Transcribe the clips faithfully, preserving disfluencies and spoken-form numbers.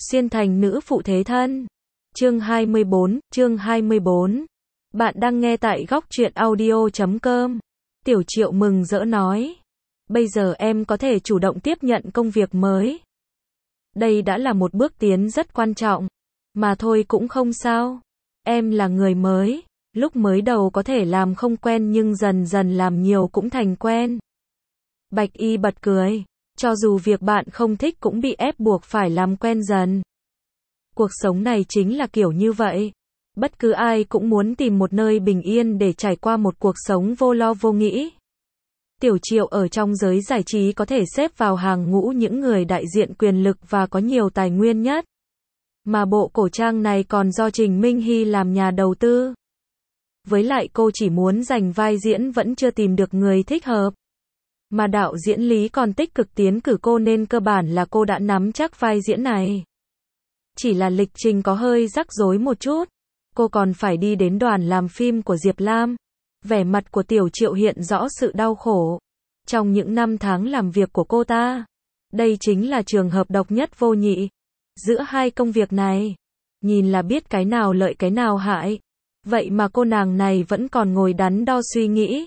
Xuyên thành nữ phụ thế thân. Chương hai mươi bốn, chương hai mươi bốn. Bạn đang nghe tại góc truyện audio chấm com. Tiểu Triệu mừng rỡ nói. Bây giờ em có thể chủ động tiếp nhận công việc mới. Đây đã là một bước tiến rất quan trọng. Mà thôi cũng không sao. Em là người mới. Lúc mới đầu có thể làm không quen nhưng dần dần làm nhiều cũng thành quen. Bạch Y bật cười. Cho dù việc bạn không thích cũng bị ép buộc phải làm quen dần. Cuộc sống này chính là kiểu như vậy. Bất cứ ai cũng muốn tìm một nơi bình yên để trải qua một cuộc sống vô lo vô nghĩ. Tiểu Triệu ở trong giới giải trí có thể xếp vào hàng ngũ những người đại diện quyền lực và có nhiều tài nguyên nhất. Mà bộ cổ trang này còn do Trình Minh Hy làm nhà đầu tư. Với lại cô chỉ muốn giành vai diễn vẫn chưa tìm được người thích hợp. Mà đạo diễn Lý còn tích cực tiến cử cô nên cơ bản là cô đã nắm chắc vai diễn này. Chỉ là lịch trình có hơi rắc rối một chút. Cô còn phải đi đến đoàn làm phim của Diệp Lam. Vẻ mặt của Tiểu Triệu hiện rõ sự đau khổ. Trong những năm tháng làm việc của cô ta, đây chính là trường hợp độc nhất vô nhị. Giữa hai công việc này, nhìn là biết cái nào lợi cái nào hại. Vậy mà cô nàng này vẫn còn ngồi đắn đo suy nghĩ.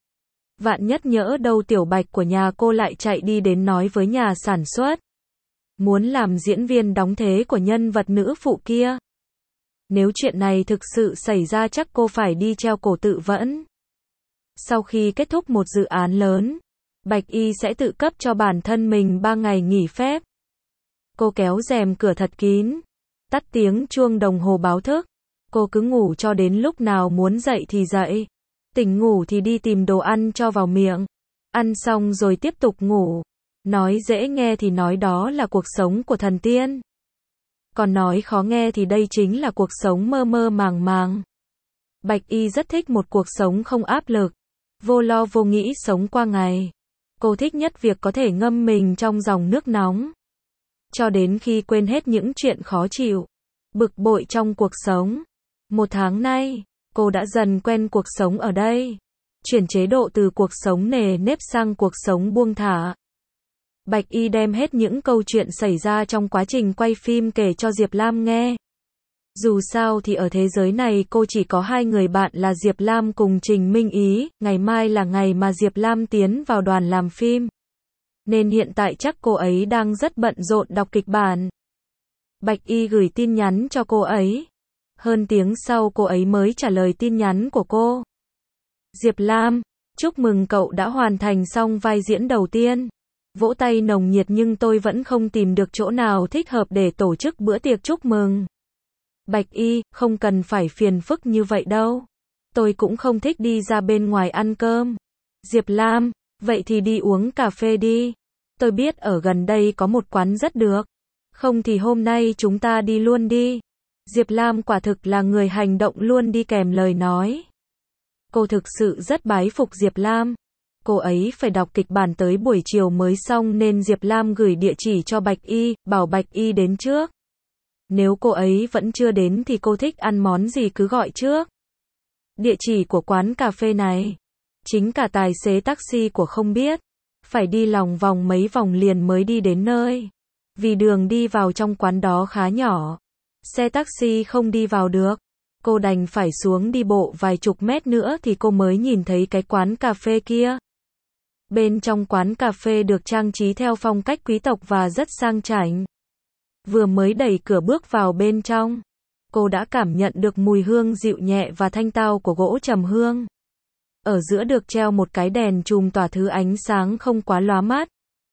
Vạn nhất nhỡ đâu Tiểu Bạch của nhà cô lại chạy đi đến nói với nhà sản xuất. Muốn làm diễn viên đóng thế của nhân vật nữ phụ kia. Nếu chuyện này thực sự xảy ra chắc cô phải đi treo cổ tự vẫn. Sau khi kết thúc một dự án lớn, Bạch Y sẽ tự cấp cho bản thân mình ba ngày nghỉ phép. Cô kéo rèm cửa thật kín, tắt tiếng chuông đồng hồ báo thức. Cô cứ ngủ cho đến lúc nào muốn dậy thì dậy. Tỉnh ngủ thì đi tìm đồ ăn cho vào miệng. Ăn xong rồi tiếp tục ngủ. Nói dễ nghe thì nói đó là cuộc sống của thần tiên. Còn nói khó nghe thì đây chính là cuộc sống mơ mơ màng màng. Bạch Y rất thích một cuộc sống không áp lực. Vô lo vô nghĩ sống qua ngày. Cô thích nhất việc có thể ngâm mình trong dòng nước nóng. Cho đến khi quên hết những chuyện khó chịu, bực bội trong cuộc sống. Một tháng nay, cô đã dần quen cuộc sống ở đây. Chuyển chế độ từ cuộc sống nề nếp sang cuộc sống buông thả. Bạch Y đem hết những câu chuyện xảy ra trong quá trình quay phim kể cho Diệp Lam nghe. Dù sao thì ở thế giới này cô chỉ có hai người bạn là Diệp Lam cùng Trình Minh Ý. Ngày mai là ngày mà Diệp Lam tiến vào đoàn làm phim. Nên hiện tại chắc cô ấy đang rất bận rộn đọc kịch bản. Bạch Y gửi tin nhắn cho cô ấy. Hơn tiếng sau cô ấy mới trả lời tin nhắn của cô. Diệp Lam, chúc mừng cậu đã hoàn thành xong vai diễn đầu tiên. Vỗ tay nồng nhiệt nhưng tôi vẫn không tìm được chỗ nào thích hợp để tổ chức bữa tiệc chúc mừng. Bạch Y, không cần phải phiền phức như vậy đâu. Tôi cũng không thích đi ra bên ngoài ăn cơm. Diệp Lam, vậy thì đi uống cà phê đi. Tôi biết ở gần đây có một quán rất được. Không thì hôm nay chúng ta đi luôn đi. Diệp Lam quả thực là người hành động luôn đi kèm lời nói. Cô thực sự rất bái phục Diệp Lam. Cô ấy phải đọc kịch bản tới buổi chiều mới xong nên Diệp Lam gửi địa chỉ cho Bạch Y, bảo Bạch Y đến trước. Nếu cô ấy vẫn chưa đến thì cô thích ăn món gì cứ gọi trước. Địa chỉ của quán cà phê này, chính cả tài xế taxi của không biết. Phải đi lòng vòng mấy vòng liền mới đi đến nơi. Vì đường đi vào trong quán đó khá nhỏ. Xe taxi không đi vào được. Cô đành phải xuống đi bộ vài chục mét nữa thì cô mới nhìn thấy cái quán cà phê kia. Bên trong quán cà phê được trang trí theo phong cách quý tộc và rất sang chảnh. Vừa mới đẩy cửa bước vào bên trong, cô đã cảm nhận được mùi hương dịu nhẹ và thanh tao của gỗ trầm hương. Ở giữa được treo một cái đèn chùm tỏa thứ ánh sáng không quá lóa mắt.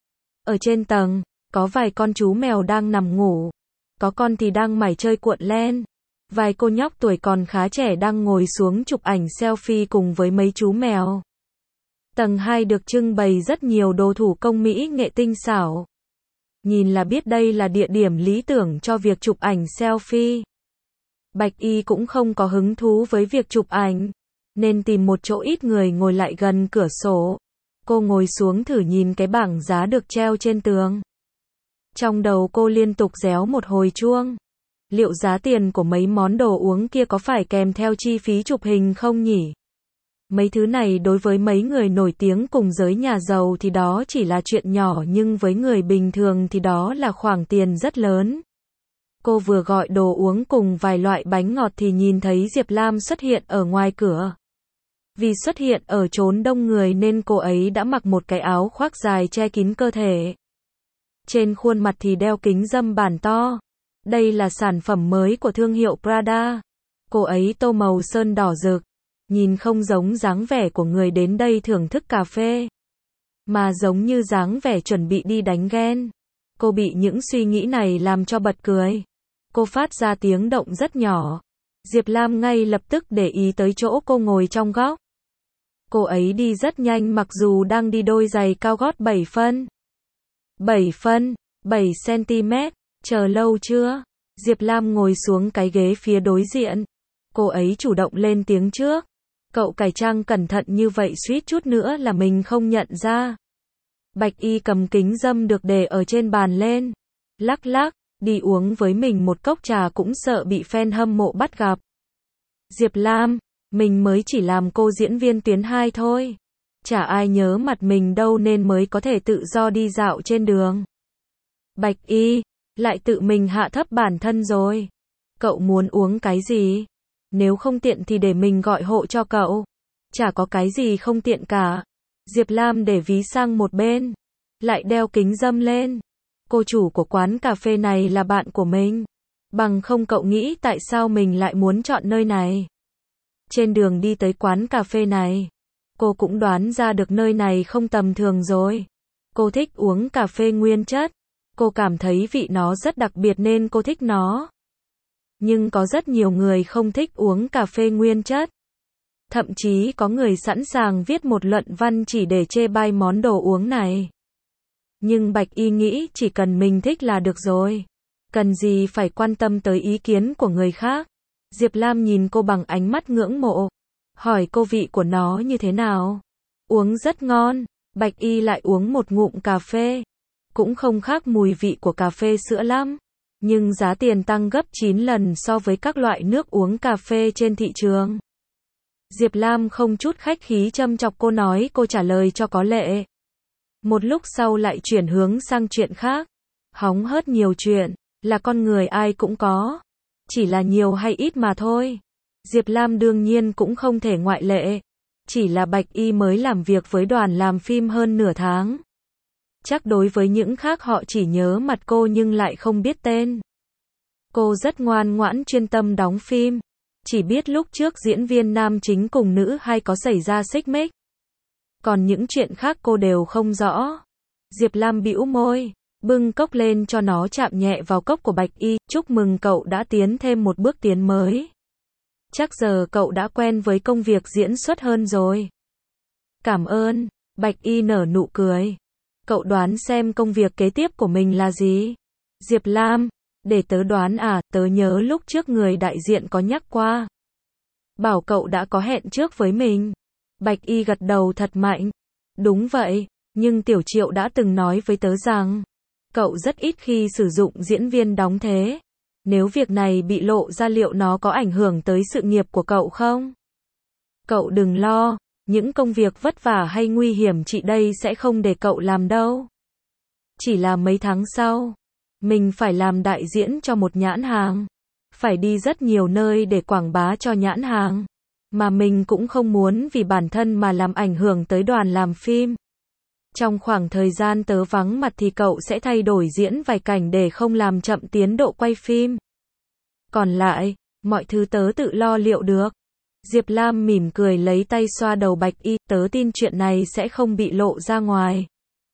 Ở trên tầng, có vài con chú mèo đang nằm ngủ. Có con thì đang mải chơi cuộn len. Vài cô nhóc tuổi còn khá trẻ đang ngồi xuống chụp ảnh selfie cùng với mấy chú mèo. Tầng hai được trưng bày rất nhiều đồ thủ công mỹ nghệ tinh xảo. Nhìn là biết đây là địa điểm lý tưởng cho việc chụp ảnh selfie. Bạch Y cũng không có hứng thú với việc chụp ảnh, nên tìm một chỗ ít người ngồi lại gần cửa sổ. Cô ngồi xuống thử nhìn cái bảng giá được treo trên tường. Trong đầu cô liên tục réo một hồi chuông. Liệu giá tiền của mấy món đồ uống kia có phải kèm theo chi phí chụp hình không nhỉ? Mấy thứ này đối với mấy người nổi tiếng cùng giới nhà giàu thì đó chỉ là chuyện nhỏ nhưng với người bình thường thì đó là khoản tiền rất lớn. Cô vừa gọi đồ uống cùng vài loại bánh ngọt thì nhìn thấy Diệp Lam xuất hiện ở ngoài cửa. Vì xuất hiện ở chốn đông người nên cô ấy đã mặc một cái áo khoác dài che kín cơ thể. Trên khuôn mặt thì đeo kính râm bản to. Đây là sản phẩm mới của thương hiệu Prada. Cô ấy tô màu sơn đỏ rực, nhìn không giống dáng vẻ của người đến đây thưởng thức cà phê, mà giống như dáng vẻ chuẩn bị đi đánh ghen. Cô bị những suy nghĩ này làm cho bật cười. Cô phát ra tiếng động rất nhỏ. Diệp Lam ngay lập tức để ý tới chỗ cô ngồi trong góc. Cô ấy đi rất nhanh mặc dù đang đi đôi giày cao gót bảy phân. bảy phân, bảy xăng-ti-mét, chờ lâu chưa? Diệp Lam ngồi xuống cái ghế phía đối diện. Cô ấy chủ động lên tiếng trước. Cậu cải trang cẩn thận như vậy suýt chút nữa là mình không nhận ra. Bạch Y cầm kính râm được để ở trên bàn lên. Lắc lắc, đi uống với mình một cốc trà cũng sợ bị fan hâm mộ bắt gặp. Diệp Lam, mình mới chỉ làm cô diễn viên tuyến hai thôi. Chả ai nhớ mặt mình đâu nên mới có thể tự do đi dạo trên đường. Bạch Y, lại tự mình hạ thấp bản thân rồi. Cậu muốn uống cái gì? Nếu không tiện thì để mình gọi hộ cho cậu. Chả có cái gì không tiện cả. Diệp Lam để ví sang một bên, lại đeo kính râm lên. Cô chủ của quán cà phê này là bạn của mình. Bằng không cậu nghĩ tại sao mình lại muốn chọn nơi này? Trên đường đi tới quán cà phê này, cô cũng đoán ra được nơi này không tầm thường rồi. Cô thích uống cà phê nguyên chất. Cô cảm thấy vị nó rất đặc biệt nên cô thích nó. Nhưng có rất nhiều người không thích uống cà phê nguyên chất. Thậm chí có người sẵn sàng viết một luận văn chỉ để chê bai món đồ uống này. Nhưng Bạch Y nghĩ chỉ cần mình thích là được rồi. Cần gì phải quan tâm tới ý kiến của người khác. Diệp Lam nhìn cô bằng ánh mắt ngưỡng mộ. Hỏi cô vị của nó như thế nào? Uống rất ngon. Bạch Y lại uống một ngụm cà phê. Cũng không khác mùi vị của cà phê sữa lắm. Nhưng giá tiền tăng gấp chín lần so với các loại nước uống cà phê trên thị trường. Diệp Lam không chút khách khí châm chọc cô nói cô trả lời cho có lệ. Một lúc sau lại chuyển hướng sang chuyện khác. Hóng hớt nhiều chuyện, là con người ai cũng có. Chỉ là nhiều hay ít mà thôi. Diệp Lam đương nhiên cũng không thể ngoại lệ. Chỉ là Bạch Y mới làm việc với đoàn làm phim hơn nửa tháng. Chắc đối với những khác họ chỉ nhớ mặt cô nhưng lại không biết tên. Cô rất ngoan ngoãn chuyên tâm đóng phim. Chỉ biết lúc trước diễn viên nam chính cùng nữ hay có xảy ra xích mích. Còn những chuyện khác cô đều không rõ. Diệp Lam bĩu môi, bưng cốc lên cho nó chạm nhẹ vào cốc của Bạch Y. Chúc mừng cậu đã tiến thêm một bước tiến mới. Chắc giờ cậu đã quen với công việc diễn xuất hơn rồi. Cảm ơn. Bạch Y nở nụ cười. Cậu đoán xem công việc kế tiếp của mình là gì? Diệp Lam, để tớ đoán à, tớ nhớ lúc trước người đại diện có nhắc qua. Bảo cậu đã có hẹn trước với mình. Bạch Y gật đầu thật mạnh. Đúng vậy, nhưng Tiểu Triệu đã từng nói với tớ rằng, cậu rất ít khi sử dụng diễn viên đóng thế. Nếu việc này bị lộ ra liệu nó có ảnh hưởng tới sự nghiệp của cậu không? Cậu đừng lo, những công việc vất vả hay nguy hiểm chị đây sẽ không để cậu làm đâu. Chỉ là mấy tháng sau, mình phải làm đại diễn cho một nhãn hàng. Phải đi rất nhiều nơi để quảng bá cho nhãn hàng. Mà mình cũng không muốn vì bản thân mà làm ảnh hưởng tới đoàn làm phim. Trong khoảng thời gian tớ vắng mặt thì cậu sẽ thay đổi diễn vài cảnh để không làm chậm tiến độ quay phim. Còn lại, mọi thứ tớ tự lo liệu được. Diệp Lam mỉm cười lấy tay xoa đầu Bạch Y, tớ tin chuyện này sẽ không bị lộ ra ngoài.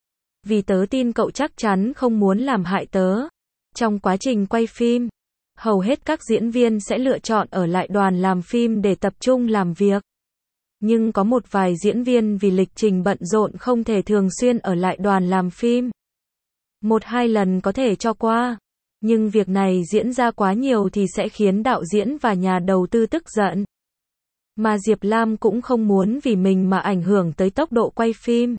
Vì tớ tin cậu chắc chắn không muốn làm hại tớ. Trong quá trình quay phim, hầu hết các diễn viên sẽ lựa chọn ở lại đoàn làm phim để tập trung làm việc. Nhưng có một vài diễn viên vì lịch trình bận rộn không thể thường xuyên ở lại đoàn làm phim. Một hai lần có thể cho qua. Nhưng việc này diễn ra quá nhiều thì sẽ khiến đạo diễn và nhà đầu tư tức giận. Mà Diệp Lam cũng không muốn vì mình mà ảnh hưởng tới tốc độ quay phim.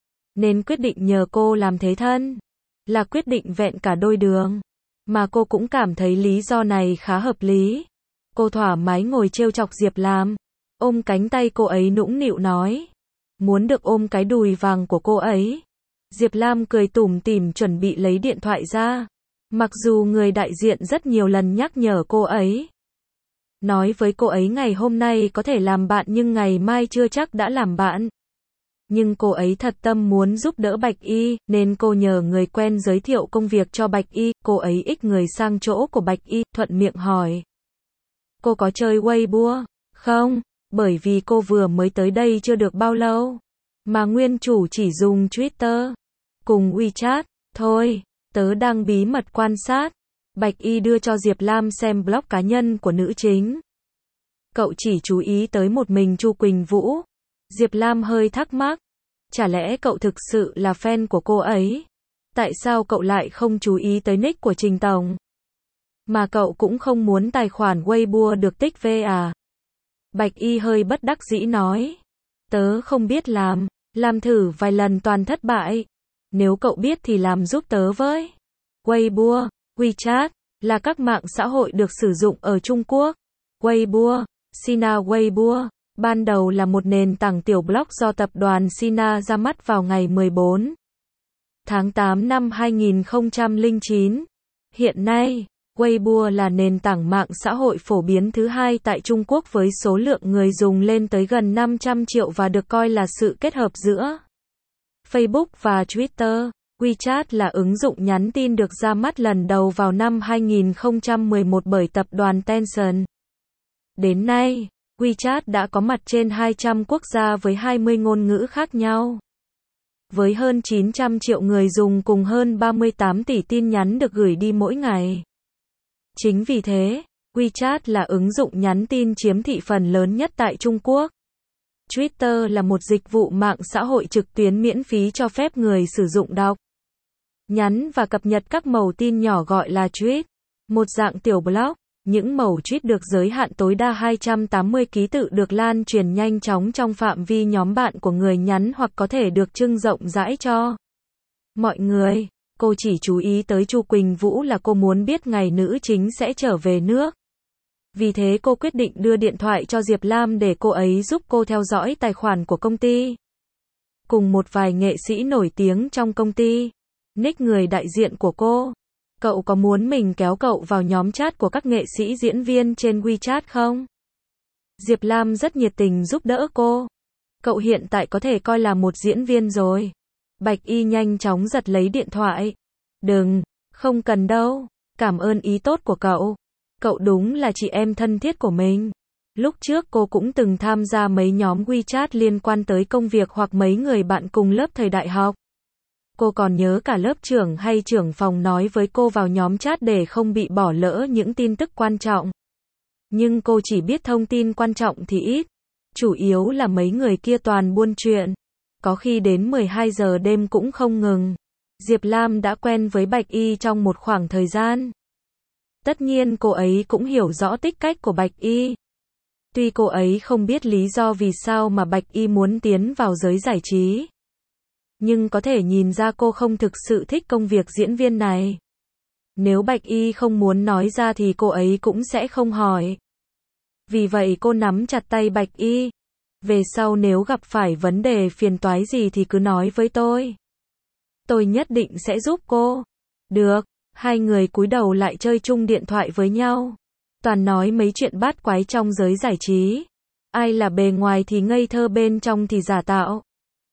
Nên quyết định nhờ cô làm thế thân. Là quyết định vẹn cả đôi đường. Mà cô cũng cảm thấy lý do này khá hợp lý. Cô thoải mái ngồi trêu chọc Diệp Lam. Ôm cánh tay cô ấy nũng nịu nói. Muốn được ôm cái đùi vàng của cô ấy. Diệp Lam cười tủm tỉm chuẩn bị lấy điện thoại ra. Mặc dù người đại diện rất nhiều lần nhắc nhở cô ấy. Nói với cô ấy ngày hôm nay có thể làm bạn nhưng ngày mai chưa chắc đã làm bạn. Nhưng cô ấy thật tâm muốn giúp đỡ Bạch Y, nên cô nhờ người quen giới thiệu công việc cho Bạch Y, cô ấy ích người sang chỗ của Bạch Y, thuận miệng hỏi. Cô có chơi Weibo không? Bởi vì cô vừa mới tới đây chưa được bao lâu. Mà nguyên chủ chỉ dùng Twitter cùng WeChat thôi. Tớ đang bí mật quan sát. Bạch Y đưa cho Diệp Lam xem blog cá nhân của nữ chính. Cậu chỉ chú ý tới một mình Chu Quỳnh Vũ. Diệp Lam hơi thắc mắc. Chả lẽ cậu thực sự là fan của cô ấy? Tại sao cậu lại không chú ý tới nick của Trình Tổng? Mà cậu cũng không muốn tài khoản Weibo được tích về à? Bạch Y hơi bất đắc dĩ nói. Tớ không biết làm. Làm thử vài lần toàn thất bại. Nếu cậu biết thì làm giúp tớ với. Weibo, WeChat là các mạng xã hội được sử dụng ở Trung Quốc. Weibo, Sina Weibo, ban đầu là một nền tảng tiểu blog do tập đoàn Sina ra mắt vào ngày mười bốn tháng tám năm hai nghìn không trăm lẻ chín. Hiện nay, Weibo là nền tảng mạng xã hội phổ biến thứ hai tại Trung Quốc với số lượng người dùng lên tới gần năm trăm triệu và được coi là sự kết hợp giữa Facebook và Twitter. WeChat là ứng dụng nhắn tin được ra mắt lần đầu vào năm hai nghìn không trăm mười một bởi tập đoàn Tencent. Đến nay, WeChat đã có mặt trên hai trăm quốc gia với hai mươi ngôn ngữ khác nhau. Với hơn chín trăm triệu người dùng cùng hơn ba mươi tám tỷ tin nhắn được gửi đi mỗi ngày. Chính vì thế, WeChat là ứng dụng nhắn tin chiếm thị phần lớn nhất tại Trung Quốc. Twitter là một dịch vụ mạng xã hội trực tuyến miễn phí cho phép người sử dụng đọc, nhắn và cập nhật các mẩu tin nhỏ gọi là tweet, một dạng tiểu blog. Những mẩu tweet được giới hạn tối đa hai trăm tám mươi ký tự được lan truyền nhanh chóng trong phạm vi nhóm bạn của người nhắn hoặc có thể được trưng rộng rãi cho mọi người. Cô chỉ chú ý tới Chu Quỳnh Vũ là cô muốn biết ngày nữ chính sẽ trở về nước. Vì thế cô quyết định đưa điện thoại cho Diệp Lam để cô ấy giúp cô theo dõi tài khoản của công ty. Cùng một vài nghệ sĩ nổi tiếng trong công ty. Nick người đại diện của cô. Cậu có muốn mình kéo cậu vào nhóm chat của các nghệ sĩ diễn viên trên WeChat không? Diệp Lam rất nhiệt tình giúp đỡ cô. Cậu hiện tại có thể coi là một diễn viên rồi. Bạch Y nhanh chóng giật lấy điện thoại. Đừng, không cần đâu. Cảm ơn ý tốt của cậu. Cậu đúng là chị em thân thiết của mình. Lúc trước cô cũng từng tham gia mấy nhóm WeChat liên quan tới công việc hoặc mấy người bạn cùng lớp thời đại học. Cô còn nhớ cả lớp trưởng hay trưởng phòng nói với cô vào nhóm chat để không bị bỏ lỡ những tin tức quan trọng. Nhưng cô chỉ biết thông tin quan trọng thì ít. Chủ yếu là mấy người kia toàn buôn chuyện. Có khi đến mười hai giờ đêm cũng không ngừng. Diệp Lam đã quen với Bạch Y trong một khoảng thời gian. Tất nhiên cô ấy cũng hiểu rõ tính cách của Bạch Y. Tuy cô ấy không biết lý do vì sao mà Bạch Y muốn tiến vào giới giải trí. Nhưng có thể nhìn ra cô không thực sự thích công việc diễn viên này. Nếu Bạch Y không muốn nói ra thì cô ấy cũng sẽ không hỏi. Vì vậy cô nắm chặt tay Bạch Y. Về sau nếu gặp phải vấn đề phiền toái gì thì cứ nói với tôi. Tôi nhất định sẽ giúp cô. Được, hai người cúi đầu lại chơi chung điện thoại với nhau. Toàn nói mấy chuyện bát quái trong giới giải trí. Ai là bề ngoài thì ngây thơ bên trong thì giả tạo.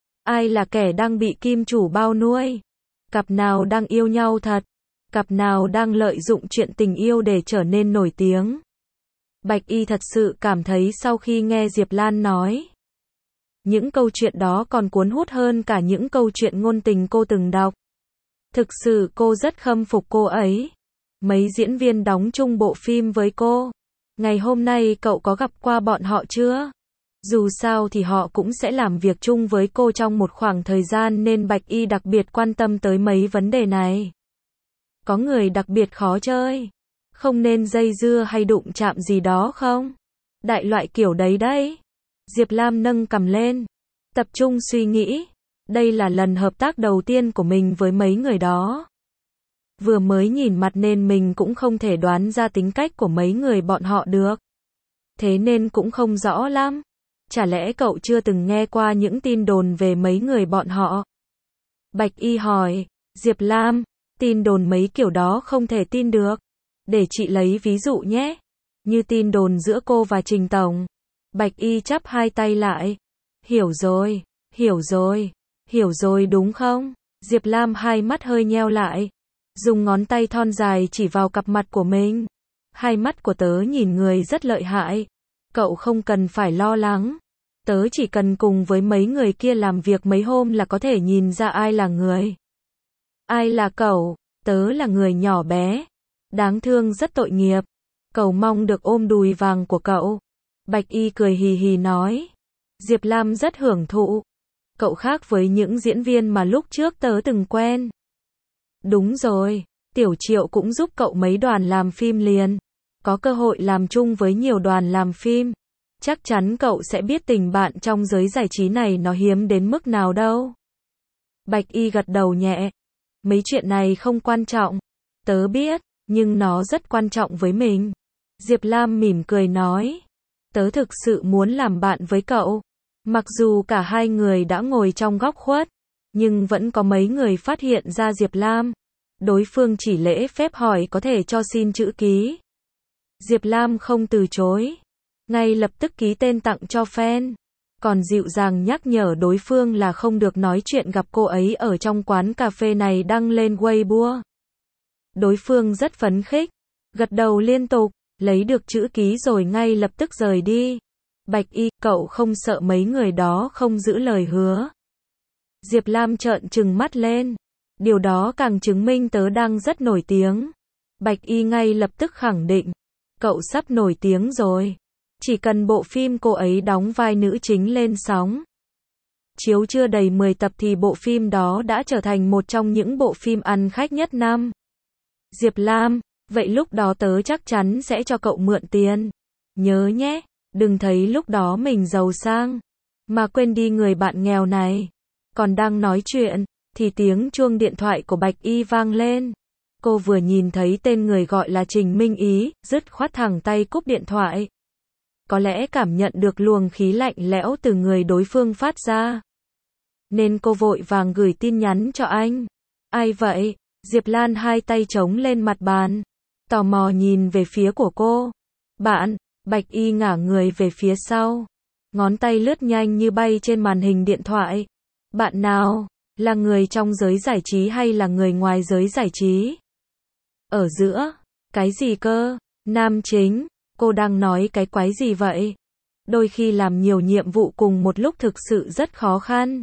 Ai là kẻ đang bị kim chủ bao nuôi? Cặp nào đang yêu nhau thật? Cặp nào đang lợi dụng chuyện tình yêu để trở nên nổi tiếng? Bạch Y thật sự cảm thấy sau khi nghe Diệp Lan nói, những câu chuyện đó còn cuốn hút hơn cả những câu chuyện ngôn tình cô từng đọc. Thực sự cô rất khâm phục cô ấy. Mấy diễn viên đóng chung bộ phim với cô. Ngày hôm nay cậu có gặp qua bọn họ chưa? Dù sao thì họ cũng sẽ làm việc chung với cô trong một khoảng thời gian nên Bạch Y đặc biệt quan tâm tới mấy vấn đề này. Có người đặc biệt khó chơi, không nên dây dưa hay đụng chạm gì đó không? Đại loại kiểu đấy đấy. Diệp Lam nâng cằm lên, tập trung suy nghĩ. Đây là lần hợp tác đầu tiên của mình với mấy người đó. Vừa mới nhìn mặt nên mình cũng không thể đoán ra tính cách của mấy người bọn họ được. Thế nên cũng không rõ lắm. Chả lẽ cậu chưa từng nghe qua những tin đồn về mấy người bọn họ? Bạch Y hỏi. Diệp Lam, Tin đồn mấy kiểu đó không thể tin được. Để chị lấy ví dụ nhé. Như tin đồn giữa cô và Trình Tổng. Bạch Y chắp hai tay lại. Hiểu rồi, hiểu rồi, hiểu rồi đúng không? Diệp Lam hai mắt hơi nheo lại. Dùng ngón tay thon dài chỉ vào cặp mặt của mình. Hai mắt của tớ nhìn người rất lợi hại. Cậu không cần phải lo lắng. Tớ chỉ cần cùng với mấy người kia làm việc mấy hôm là có thể nhìn ra ai là người. Ai là cậu? Tớ là người nhỏ bé. Đáng thương rất tội nghiệp. Cầu mong được ôm đùi vàng của cậu. Bạch Y cười hì hì nói. Diệp Lam rất hưởng thụ. Cậu khác với những diễn viên mà lúc trước tớ từng quen. Đúng rồi, Tiểu Triệu cũng giúp cậu mấy đoàn làm phim liền. Có cơ hội làm chung với nhiều đoàn làm phim. Chắc chắn cậu sẽ biết tình bạn trong giới giải trí này nó hiếm đến mức nào đâu. Bạch Y gật đầu nhẹ. Mấy chuyện này không quan trọng. Tớ biết, nhưng nó rất quan trọng với mình. Diệp Lam mỉm cười nói. Tớ thực sự muốn làm bạn với cậu. Mặc dù cả hai người đã ngồi trong góc khuất, nhưng vẫn có mấy người phát hiện ra Diệp Lam. Đối phương chỉ lễ phép hỏi có thể cho xin chữ ký. Diệp Lam không từ chối. Ngay lập tức ký tên tặng cho fan. Còn dịu dàng nhắc nhở đối phương là không được nói chuyện gặp cô ấy ở trong quán cà phê này đăng lên Weibo. Đối phương rất phấn khích. Gật đầu liên tục. Lấy được chữ ký rồi ngay lập tức rời đi. Bạch Y, cậu không sợ mấy người đó không giữ lời hứa. Diệp Lam trợn trừng mắt lên. Điều đó càng chứng minh tớ đang rất nổi tiếng. Bạch Y ngay lập tức khẳng định. Cậu sắp nổi tiếng rồi. Chỉ cần bộ phim cô ấy đóng vai nữ chính lên sóng. Chiếu chưa đầy mười tập thì bộ phim đó đã trở thành một trong những bộ phim ăn khách nhất năm. Diệp Lam, vậy lúc đó tớ chắc chắn sẽ cho cậu mượn tiền. Nhớ nhé, đừng thấy lúc đó mình giàu sang, mà quên đi người bạn nghèo này. Còn đang nói chuyện, thì tiếng chuông điện thoại của Bạch Y vang lên. Cô vừa nhìn thấy tên người gọi là Trình Minh Ý, dứt khoát thẳng tay cúp điện thoại. Có lẽ cảm nhận được luồng khí lạnh lẽo từ người đối phương phát ra. Nên cô vội vàng gửi tin nhắn cho anh. Ai vậy? Diệp Lan hai tay chống lên mặt bàn. Tò mò nhìn về phía của cô. Bạn, Bạch Y ngả người về phía sau. Ngón tay lướt nhanh như bay trên màn hình điện thoại. Bạn nào? Là người trong giới giải trí hay là người ngoài giới giải trí? Ở giữa? Cái gì cơ? Nam chính? Cô đang nói cái quái gì vậy? Đôi khi làm nhiều nhiệm vụ cùng một lúc thực sự rất khó khăn.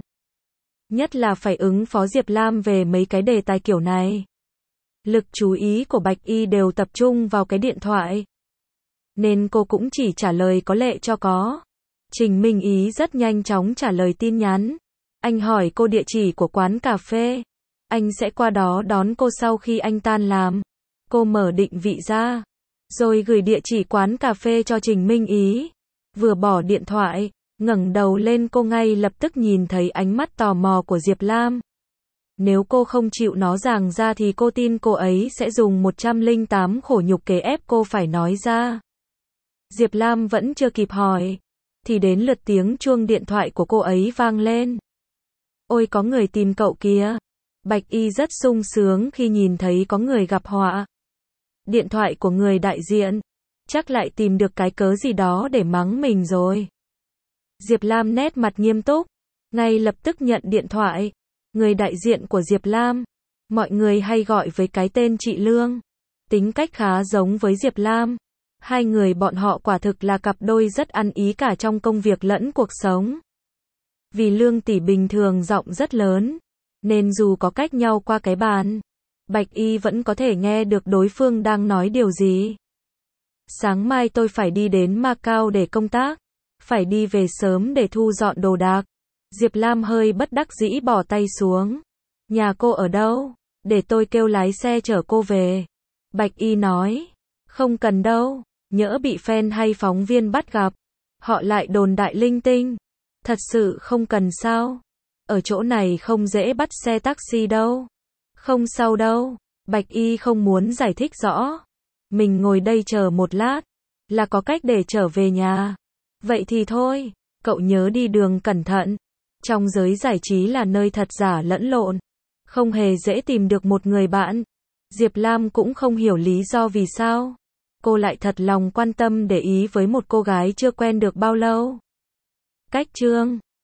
Nhất là phải ứng phó Diệp Lam về mấy cái đề tài kiểu này. Lực chú ý của Bạch Y đều tập trung vào cái điện thoại. Nên cô cũng chỉ trả lời có lệ cho có. Trình Minh Ý rất nhanh chóng trả lời tin nhắn. Anh hỏi cô địa chỉ của quán cà phê. Anh sẽ qua đó đón cô sau khi anh tan làm. Cô mở định vị ra. Rồi gửi địa chỉ quán cà phê cho Trình Minh Ý. Vừa bỏ điện thoại, ngẩng đầu lên cô ngay lập tức nhìn thấy ánh mắt tò mò của Diệp Lam. Nếu cô không chịu nó ràng ra thì cô tin cô ấy sẽ dùng một trăm lẻ tám khổ nhục kế ép cô phải nói ra. Diệp Lam vẫn chưa kịp hỏi, thì đến lượt tiếng chuông điện thoại của cô ấy vang lên. Ôi có người tìm cậu kìa. Bạch Y rất sung sướng khi nhìn thấy có người gặp họa. Điện thoại của người đại diện. Chắc lại tìm được cái cớ gì đó để mắng mình rồi. Diệp Lam nét mặt nghiêm túc. Ngay lập tức nhận điện thoại. Người đại diện của Diệp Lam. Mọi người hay gọi với cái tên chị Lương. Tính cách khá giống với Diệp Lam. Hai người bọn họ quả thực là cặp đôi rất ăn ý cả trong công việc lẫn cuộc sống. Vì Lương tỷ bình thường giọng rất lớn. Nên dù có cách nhau qua cái bàn, Bạch Y vẫn có thể nghe được đối phương đang nói điều gì. Sáng mai tôi phải đi đến Macau để công tác. Phải đi về sớm để thu dọn đồ đạc. Diệp Lam hơi bất đắc dĩ bỏ tay xuống. Nhà cô ở đâu? Để tôi kêu lái xe chở cô về. Bạch Y nói. Không cần đâu. Nhỡ bị fan hay phóng viên bắt gặp. Họ lại đồn đại linh tinh. Thật sự không cần sao? Ở chỗ này không dễ bắt xe taxi đâu. Không sao đâu. Bạch Y không muốn giải thích rõ. Mình ngồi đây chờ một lát. Là có cách để trở về nhà. Vậy thì thôi. Cậu nhớ đi đường cẩn thận. Trong giới giải trí là nơi thật giả lẫn lộn. Không hề dễ tìm được một người bạn. Diệp Lam cũng không hiểu lý do vì sao cô lại thật lòng quan tâm để ý với một cô gái chưa quen được bao lâu. Cách chương